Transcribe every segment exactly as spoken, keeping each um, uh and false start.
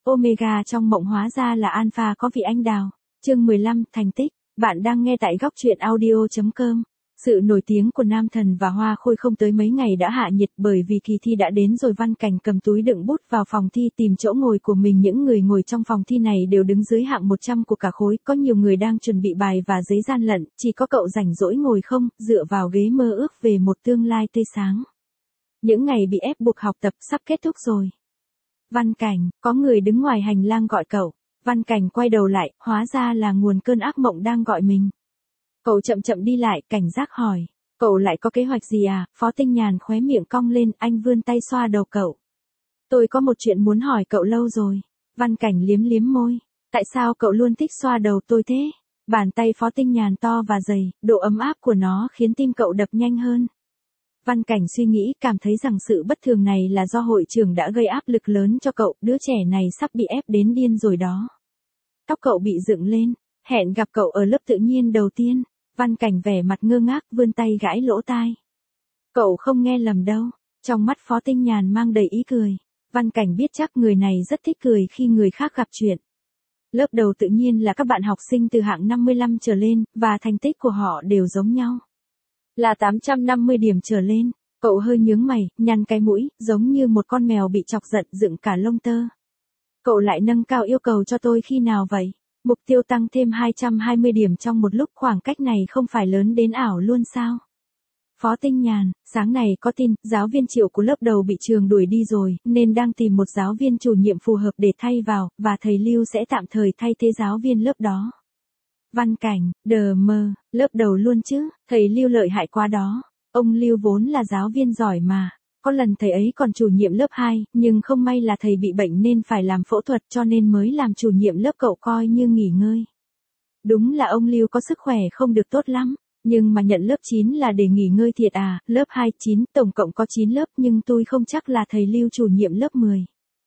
Omega trong mộng hóa ra là Alpha có vị anh đào. Chương mười lăm, thành tích. Bạn đang nghe tại góc truyện audio chấm com. Sự nổi tiếng của Nam Thần và Hoa Khôi không tới mấy ngày đã hạ nhiệt bởi vì kỳ thi đã đến rồi. Văn Cảnh cầm túi đựng bút vào phòng thi tìm chỗ ngồi của mình. Những người ngồi trong phòng thi này đều đứng dưới hạng một trăm của cả khối. Có nhiều người đang chuẩn bị bài và giấy gian lận, chỉ có cậu rảnh rỗi ngồi không, dựa vào ghế mơ ước về một tương lai tươi sáng. Những ngày bị ép buộc học tập sắp kết thúc rồi. Văn Cảnh, có người đứng ngoài hành lang gọi cậu. Văn Cảnh quay đầu lại, hóa ra là nguồn cơn ác mộng đang gọi mình. Cậu chậm chậm đi lại, cảnh giác hỏi. Cậu lại có kế hoạch gì à? Phó Tinh Nhàn khóe miệng cong lên, anh vươn tay xoa đầu cậu. Tôi có một chuyện muốn hỏi cậu lâu rồi. Văn Cảnh liếm liếm môi. Tại sao cậu luôn thích xoa đầu tôi thế? Bàn tay Phó Tinh Nhàn to và dày, độ ấm áp của nó khiến tim cậu đập nhanh hơn. Văn Cảnh suy nghĩ, cảm thấy rằng sự bất thường này là do hội trưởng đã gây áp lực lớn cho cậu, đứa trẻ này sắp bị ép đến điên rồi đó. Tóc cậu bị dựng lên, hẹn gặp cậu ở lớp tự nhiên đầu tiên. Văn Cảnh vẻ mặt ngơ ngác, vươn tay gãi lỗ tai. Cậu không nghe lầm đâu, trong mắt Phó Tinh Nhàn mang đầy ý cười. Văn Cảnh biết chắc người này rất thích cười khi người khác gặp chuyện. Lớp đầu tự nhiên là các bạn học sinh từ hạng năm mươi lăm trở lên, và thành tích của họ đều giống nhau. Là tám trăm năm mươi điểm trở lên. Cậu hơi nhướng mày, nhăn cái mũi, giống như một con mèo bị chọc giận dựng cả lông tơ. Cậu lại nâng cao yêu cầu cho tôi khi nào vậy? Mục tiêu tăng thêm hai trăm hai mươi điểm trong một lúc, khoảng cách này không phải lớn đến ảo luôn sao? Phó Tinh Nhàn, sáng này có tin, giáo viên Triệu của lớp đầu bị trường đuổi đi rồi, nên đang tìm một giáo viên chủ nhiệm phù hợp để thay vào, và thầy Lưu sẽ tạm thời thay thế giáo viên lớp đó. Văn Cảnh, đờ mơ, lớp đầu luôn chứ, thầy Lưu lợi hại quá đó. Ông Lưu vốn là giáo viên giỏi mà. Có lần thầy ấy còn chủ nhiệm lớp hai, nhưng không may là thầy bị bệnh nên phải làm phẫu thuật cho nên mới làm chủ nhiệm lớp, cậu coi như nghỉ ngơi. Đúng là ông Lưu có sức khỏe không được tốt lắm, nhưng mà nhận lớp chín là để nghỉ ngơi thiệt à? Lớp hai, chín, tổng cộng có chín lớp, nhưng tôi không chắc là thầy Lưu chủ nhiệm lớp mười.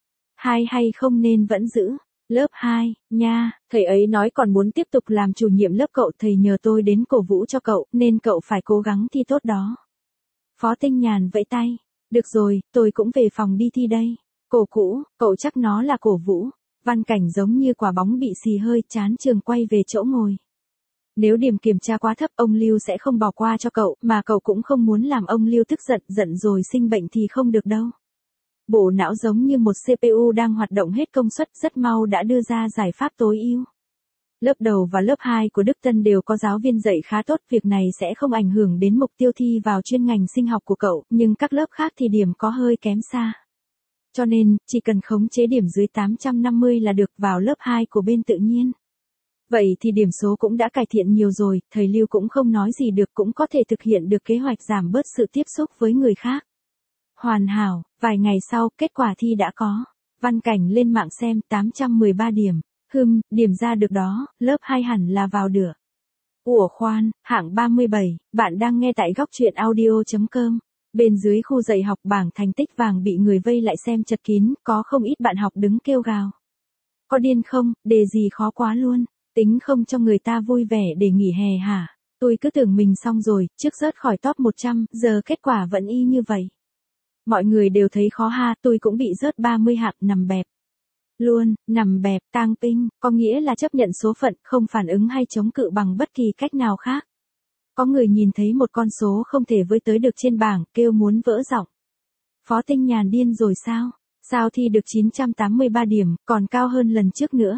Hai hay không nên vẫn giữ. Lớp hai, nha, thầy ấy nói còn muốn tiếp tục làm chủ nhiệm lớp cậu, thầy nhờ tôi đến cổ vũ cho cậu, nên cậu phải cố gắng thi tốt đó. Phó Tinh Nhàn vẫy tay. Được rồi, tôi cũng về phòng đi thi đây. Cổ cũ, cậu chắc nó là cổ vũ. Văn Cảnh giống như quả bóng bị xì hơi, chán trường quay về chỗ ngồi. Nếu điểm kiểm tra quá thấp, ông Lưu sẽ không bỏ qua cho cậu, mà cậu cũng không muốn làm ông Lưu tức giận, giận rồi sinh bệnh thì không được đâu. Bộ não giống như một xê pê u đang hoạt động hết công suất, rất mau đã đưa ra giải pháp tối ưu. Lớp đầu và lớp hai của Đức Tân đều có giáo viên dạy khá tốt, việc này sẽ không ảnh hưởng đến mục tiêu thi vào chuyên ngành sinh học của cậu, nhưng các lớp khác thì điểm có hơi kém xa. Cho nên, chỉ cần khống chế điểm dưới tám trăm năm mươi là được, vào lớp hai của bên tự nhiên. Vậy thì điểm số cũng đã cải thiện nhiều rồi, thầy Lưu cũng không nói gì được, cũng có thể thực hiện được kế hoạch giảm bớt sự tiếp xúc với người khác. Hoàn hảo, vài ngày sau, kết quả thi đã có. Văn Cảnh lên mạng xem, tám trăm mười ba điểm. Hừm, điểm ra được đó, lớp hai hẳn là vào được. Ủa khoan, hạng ba mươi bảy, bạn đang nghe tại góc truyện audio chấm com. Bên dưới khu dạy học, bảng thành tích vàng bị người vây lại xem chật kín, có không ít bạn học đứng kêu gào. Có điên không, đề gì khó quá luôn, tính không cho người ta vui vẻ để nghỉ hè hả? Tôi cứ tưởng mình xong rồi, trước rớt khỏi top một trăm, giờ kết quả vẫn y như vậy. Mọi người đều thấy khó ha, tôi cũng bị rớt ba mươi hạng, nằm bẹp. Luôn, nằm bẹp, tang pinh, có nghĩa là chấp nhận số phận, không phản ứng hay chống cự bằng bất kỳ cách nào khác. Có người nhìn thấy một con số không thể với tới được trên bảng, kêu muốn vỡ giọng. Phó Tinh Nhàn điên rồi sao? Sao thi được chín trăm tám mươi ba điểm, còn cao hơn lần trước nữa?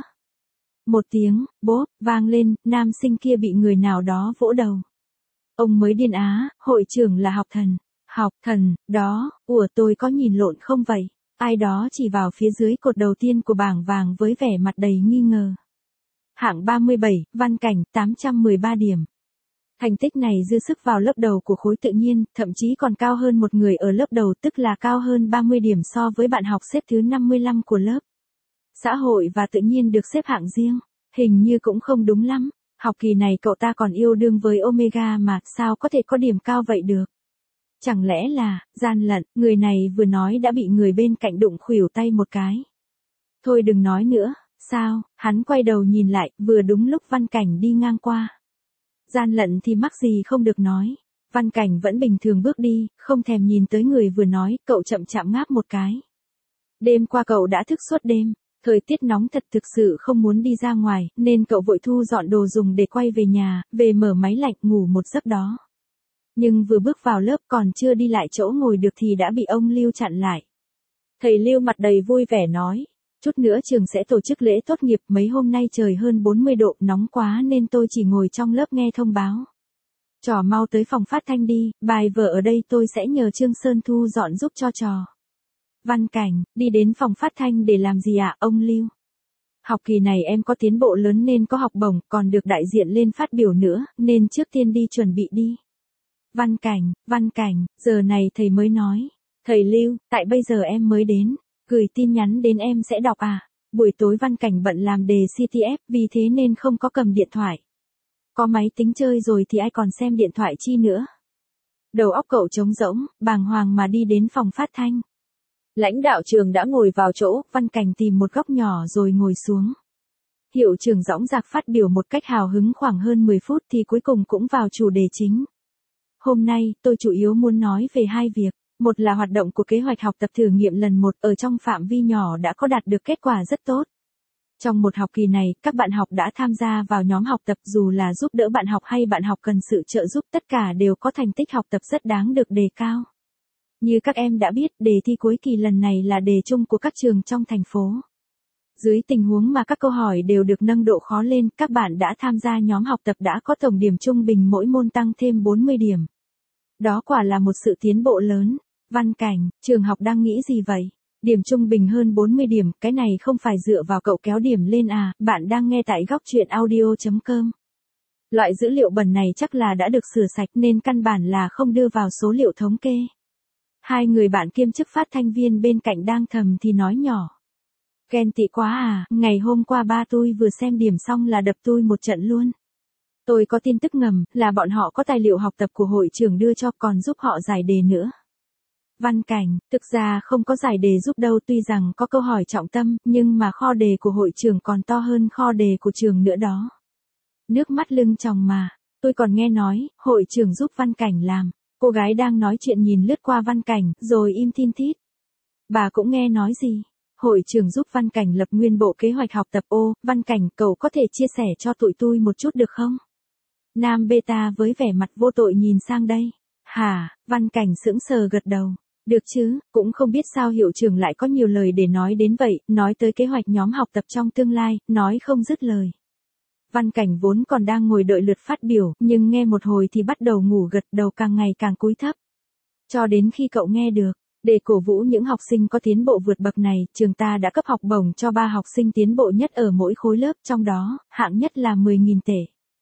Một tiếng, bốp, vang lên, nam sinh kia bị người nào đó vỗ đầu. Ông mới điên á, hội trưởng là học thần. Học thần, đó, ủa tôi có nhìn lộn không vậy? Ai đó chỉ vào phía dưới cột đầu tiên của bảng vàng với vẻ mặt đầy nghi ngờ. Hạng ba mươi bảy, Văn Cảnh, tám trăm mười ba điểm. Thành tích này dư sức vào lớp đầu của khối tự nhiên, thậm chí còn cao hơn một người ở lớp đầu, tức là cao hơn ba mươi điểm so với bạn học xếp thứ năm mươi lăm của lớp. Xã hội và tự nhiên được xếp hạng riêng, hình như cũng không đúng lắm. Học kỳ này cậu ta còn yêu đương với Omega mà, sao có thể có điểm cao vậy được? Chẳng lẽ là, gian lận, người này vừa nói đã bị người bên cạnh đụng khuỷu tay một cái. Thôi đừng nói nữa, sao, hắn quay đầu nhìn lại, vừa đúng lúc Văn Cảnh đi ngang qua. Gian lận thì mắc gì không được nói. Văn Cảnh vẫn bình thường bước đi, không thèm nhìn tới người vừa nói, cậu chậm chạm ngáp một cái. Đêm qua cậu đã thức suốt đêm, Thời tiết nóng thật thực sự không muốn đi ra ngoài, nên cậu vội thu dọn đồ dùng để quay về nhà, về mở máy lạnh ngủ một giấc đó. Nhưng vừa bước vào lớp còn chưa đi lại chỗ ngồi được thì đã bị ông Lưu chặn lại. Thầy Lưu mặt đầy vui vẻ nói, chút nữa trường sẽ tổ chức lễ tốt nghiệp, mấy hôm nay trời hơn bốn mươi độ nóng quá nên tôi chỉ ngồi trong lớp nghe thông báo. Trò mau tới phòng phát thanh đi, bài vở ở đây tôi sẽ nhờ Trương Sơn thu dọn giúp cho trò. Văn Cảnh, đi đến phòng phát thanh để làm gì ạ, ông Lưu? Học kỳ này em có tiến bộ lớn nên có học bổng, còn được đại diện lên phát biểu nữa, nên trước tiên đi chuẩn bị đi. Văn Cảnh, Văn Cảnh, giờ này thầy mới nói. Thầy Lưu, tại bây giờ em mới đến, gửi tin nhắn đến em sẽ đọc à? Buổi tối Văn Cảnh bận làm đề xê tê ép, vì thế nên không có cầm điện thoại. Có máy tính chơi rồi thì ai còn xem điện thoại chi nữa. Đầu óc cậu trống rỗng, bàng hoàng mà đi đến phòng phát thanh. Lãnh đạo trường đã ngồi vào chỗ, Văn Cảnh tìm một góc nhỏ rồi ngồi xuống. Hiệu trưởng dõng dạc phát biểu một cách hào hứng khoảng hơn mười phút thì cuối cùng cũng vào chủ đề chính. Hôm nay, tôi chủ yếu muốn nói về hai việc. Một là hoạt động của kế hoạch học tập thử nghiệm lần một ở trong phạm vi nhỏ đã có đạt được kết quả rất tốt. Trong một học kỳ này, các bạn học đã tham gia vào nhóm học tập, dù là giúp đỡ bạn học hay bạn học cần sự trợ giúp, tất cả đều có thành tích học tập rất đáng được đề cao. Như các em đã biết, đề thi cuối kỳ lần này là đề chung của các trường trong thành phố. Dưới tình huống mà các câu hỏi đều được nâng độ khó lên, các bạn đã tham gia nhóm học tập đã có tổng điểm trung bình mỗi môn tăng thêm bốn mươi điểm. Đó quả là một sự tiến bộ lớn. Văn Cảnh, trường học đang nghĩ gì vậy? Điểm trung bình hơn bốn mươi điểm, cái này không phải dựa vào cậu kéo điểm lên à? Bạn đang nghe tại góc truyện audio chấm com. Loại dữ liệu bẩn này chắc là đã được sửa sạch nên căn bản là không đưa vào số liệu thống kê. Hai người bạn kiêm chức phát thanh viên bên cạnh đang thầm thì nói nhỏ. Ghen tị quá à, ngày hôm qua ba tôi vừa xem điểm xong là đập tôi một trận luôn. Tôi có tin tức ngầm là bọn họ có tài liệu học tập của hội trưởng đưa cho, còn giúp họ giải đề nữa. Văn Cảnh, thực ra không có giải đề giúp đâu, tuy rằng có câu hỏi trọng tâm, nhưng mà kho đề của hội trưởng còn to hơn kho đề của trường nữa đó. Nước mắt lưng tròng mà, tôi còn nghe nói, hội trưởng giúp Văn Cảnh làm. Cô gái đang nói chuyện nhìn lướt qua Văn Cảnh, rồi im thin thít. Bà cũng nghe nói gì? Hội trưởng giúp Văn Cảnh lập nguyên bộ kế hoạch học tập. Ô, Văn Cảnh, cậu có thể chia sẻ cho tụi tôi một chút được không? Nam Beta với vẻ mặt vô tội nhìn sang đây. Hả? Văn Cảnh sững sờ gật đầu. Được chứ, cũng không biết sao hiệu trưởng lại có nhiều lời để nói đến vậy, nói tới kế hoạch nhóm học tập trong tương lai, nói không dứt lời. Văn Cảnh vốn còn đang ngồi đợi lượt phát biểu, nhưng nghe một hồi thì bắt đầu ngủ gật, đầu càng ngày càng cúi thấp. Cho đến khi cậu nghe được, để cổ vũ những học sinh có tiến bộ vượt bậc này, trường ta đã cấp học bổng cho ba học sinh tiến bộ nhất ở mỗi khối lớp, trong đó, hạng nhất là mười nghìn tệ.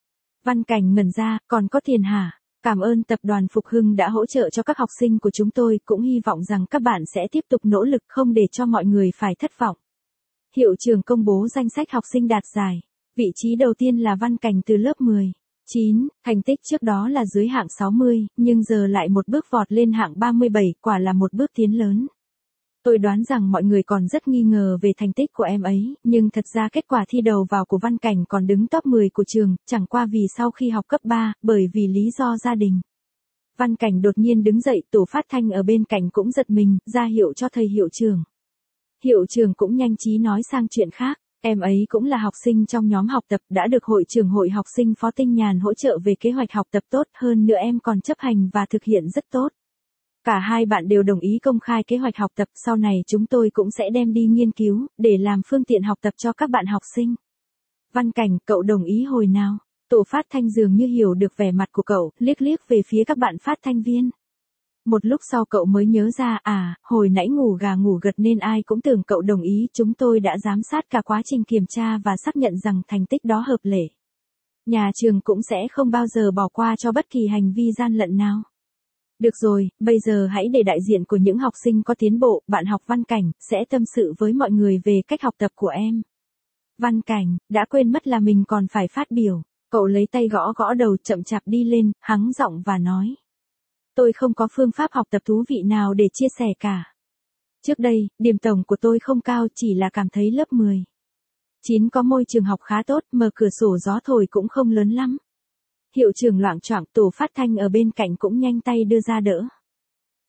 Văn Cảnh ngẩn ra, còn có tiền hả? Cảm ơn tập đoàn Phục Hưng đã hỗ trợ cho các học sinh của chúng tôi, cũng hy vọng rằng các bạn sẽ tiếp tục nỗ lực không để cho mọi người phải thất vọng. Hiệu trưởng công bố danh sách học sinh đạt giải. Vị trí đầu tiên là Văn Cảnh từ lớp mười chín, thành tích trước đó là dưới hạng sáu mươi, nhưng giờ lại một bước vọt lên hạng ba mươi bảy, quả là một bước tiến lớn. Tôi đoán rằng mọi người còn rất nghi ngờ về thành tích của em ấy, nhưng thật ra kết quả thi đầu vào của Văn Cảnh còn đứng top mười của trường, chẳng qua vì sau khi học cấp ba, bởi vì lý do gia đình. Văn Cảnh đột nhiên đứng dậy, tổ phát thanh ở bên cạnh cũng giật mình, ra hiệu cho thầy hiệu trưởng. Hiệu trưởng cũng nhanh trí nói sang chuyện khác. Em ấy cũng là học sinh trong nhóm học tập, đã được hội trưởng hội học sinh Phó Tinh Nhàn hỗ trợ về kế hoạch học tập tốt, hơn nữa em còn chấp hành và thực hiện rất tốt. Cả hai bạn đều đồng ý công khai kế hoạch học tập, sau này chúng tôi cũng sẽ đem đi nghiên cứu, để làm phương tiện học tập cho các bạn học sinh. Văn Cảnh, cậu đồng ý hồi nào? Tổ phát thanh dường như hiểu được vẻ mặt của cậu, liếc liếc về phía các bạn phát thanh viên. Một lúc sau cậu mới nhớ ra, à, hồi nãy ngủ gà ngủ gật nên ai cũng tưởng cậu đồng ý, chúng tôi đã giám sát cả quá trình kiểm tra và xác nhận rằng thành tích đó hợp lệ. Nhà trường cũng sẽ không bao giờ bỏ qua cho bất kỳ hành vi gian lận nào. Được rồi, bây giờ hãy để đại diện của những học sinh có tiến bộ, bạn học Văn Cảnh, sẽ tâm sự với mọi người về cách học tập của em. Văn Cảnh, đã quên mất là mình còn phải phát biểu. Cậu lấy tay gõ gõ đầu, chậm chạp đi lên, hắng giọng và nói. Tôi không có phương pháp học tập thú vị nào để chia sẻ cả. Trước đây, điểm tổng của tôi không cao, chỉ là cảm thấy lớp mười chín có môi trường học khá tốt, mở cửa sổ gió thổi cũng không lớn lắm. Hiệu trưởng loạng choạng, tổ phát thanh ở bên cạnh cũng nhanh tay đưa ra đỡ.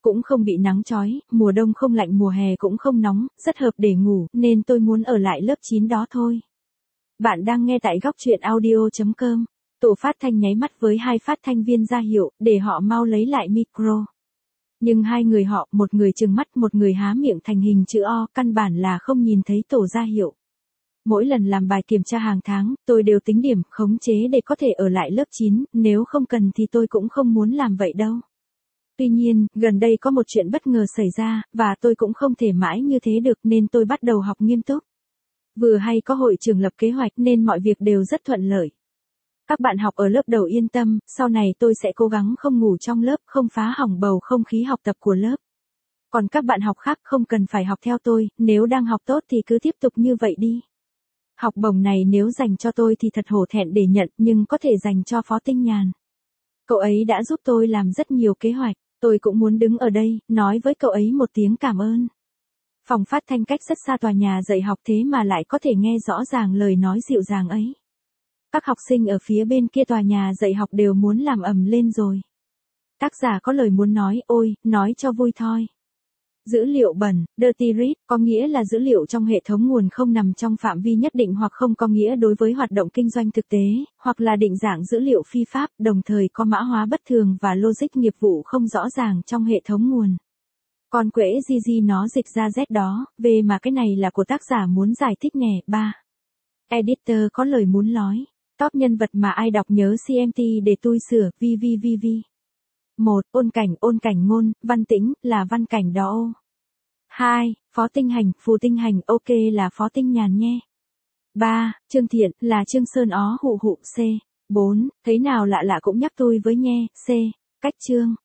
Cũng không bị nắng chói, mùa đông không lạnh mùa hè cũng không nóng, rất hợp để ngủ, nên tôi muốn ở lại lớp chín đó thôi. Bạn đang nghe tại góc truyện audio chấm com. Tổ phát thanh nháy mắt với hai phát thanh viên ra hiệu, để họ mau lấy lại micro. Nhưng hai người họ, một người trừng mắt, một người há miệng thành hình chữ O, căn bản là không nhìn thấy tổ ra hiệu. Mỗi lần làm bài kiểm tra hàng tháng, tôi đều tính điểm, khống chế để có thể ở lại lớp chín, nếu không cần thì tôi cũng không muốn làm vậy đâu. Tuy nhiên, gần đây có một chuyện bất ngờ xảy ra, và tôi cũng không thể mãi như thế được nên tôi bắt đầu học nghiêm túc. Vừa hay có hội trường lập kế hoạch nên mọi việc đều rất thuận lợi. Các bạn học ở lớp đầu yên tâm, sau này tôi sẽ cố gắng không ngủ trong lớp, không phá hỏng bầu không khí học tập của lớp. Còn các bạn học khác không cần phải học theo tôi, nếu đang học tốt thì cứ tiếp tục như vậy đi. Học bổng này nếu dành cho tôi thì thật hổ thẹn để nhận, nhưng có thể dành cho Phó Tinh Nhàn. Cậu ấy đã giúp tôi làm rất nhiều kế hoạch, tôi cũng muốn đứng ở đây, nói với cậu ấy một tiếng cảm ơn. Phòng phát thanh cách rất xa tòa nhà dạy học thế mà lại có thể nghe rõ ràng lời nói dịu dàng ấy. Các học sinh ở phía bên kia tòa nhà dạy học đều muốn làm ầm lên rồi. Tác giả có lời muốn nói, ôi, nói cho vui thôi. Dữ liệu bẩn, dirty read, có nghĩa là dữ liệu trong hệ thống nguồn không nằm trong phạm vi nhất định hoặc không có nghĩa đối với hoạt động kinh doanh thực tế, hoặc là định dạng dữ liệu phi pháp, đồng thời có mã hóa bất thường và logic nghiệp vụ không rõ ràng trong hệ thống nguồn. Con quễ Gigi nó dịch ra Z đó, về mà cái này là của tác giả muốn giải thích nè. ba. Editor có lời muốn nói. Top nhân vật mà ai đọc nhớ xê em tê để tôi sửa, vvvv. một. Ôn cảnh, ôn cảnh ngôn, văn tĩnh, là văn cảnh đó ô. hai. Phó Tinh Hành, Phù Tinh Hành, ok là Phó Tinh Nhàn nhé. ba. Trương Thiện, là Trương Sơn ó hụ hụ, c. bốn. Thấy nào lạ lạ cũng nhắc tôi với nhé, c. Cách chương.